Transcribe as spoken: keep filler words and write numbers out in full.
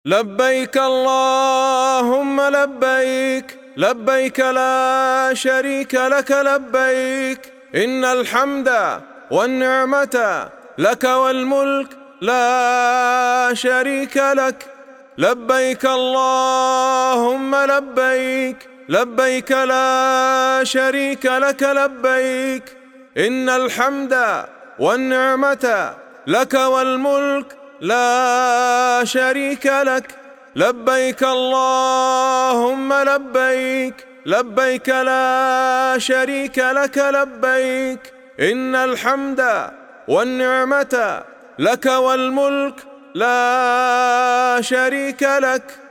لبيك اللهم لبيك، لبيك لا شريك لك لبيك، إن الحمد والنعمة لك والملك لا شريك لك. لبيك اللهم لبيك، لبيك لا شريك لك لبيك، إن الحمد والنعمة لك والملك لا شريك لك. لبيك اللهم لبيك، لبيك لا شريك لك لبيك، إن الحمد والنعمة لك والملك لا شريك لك.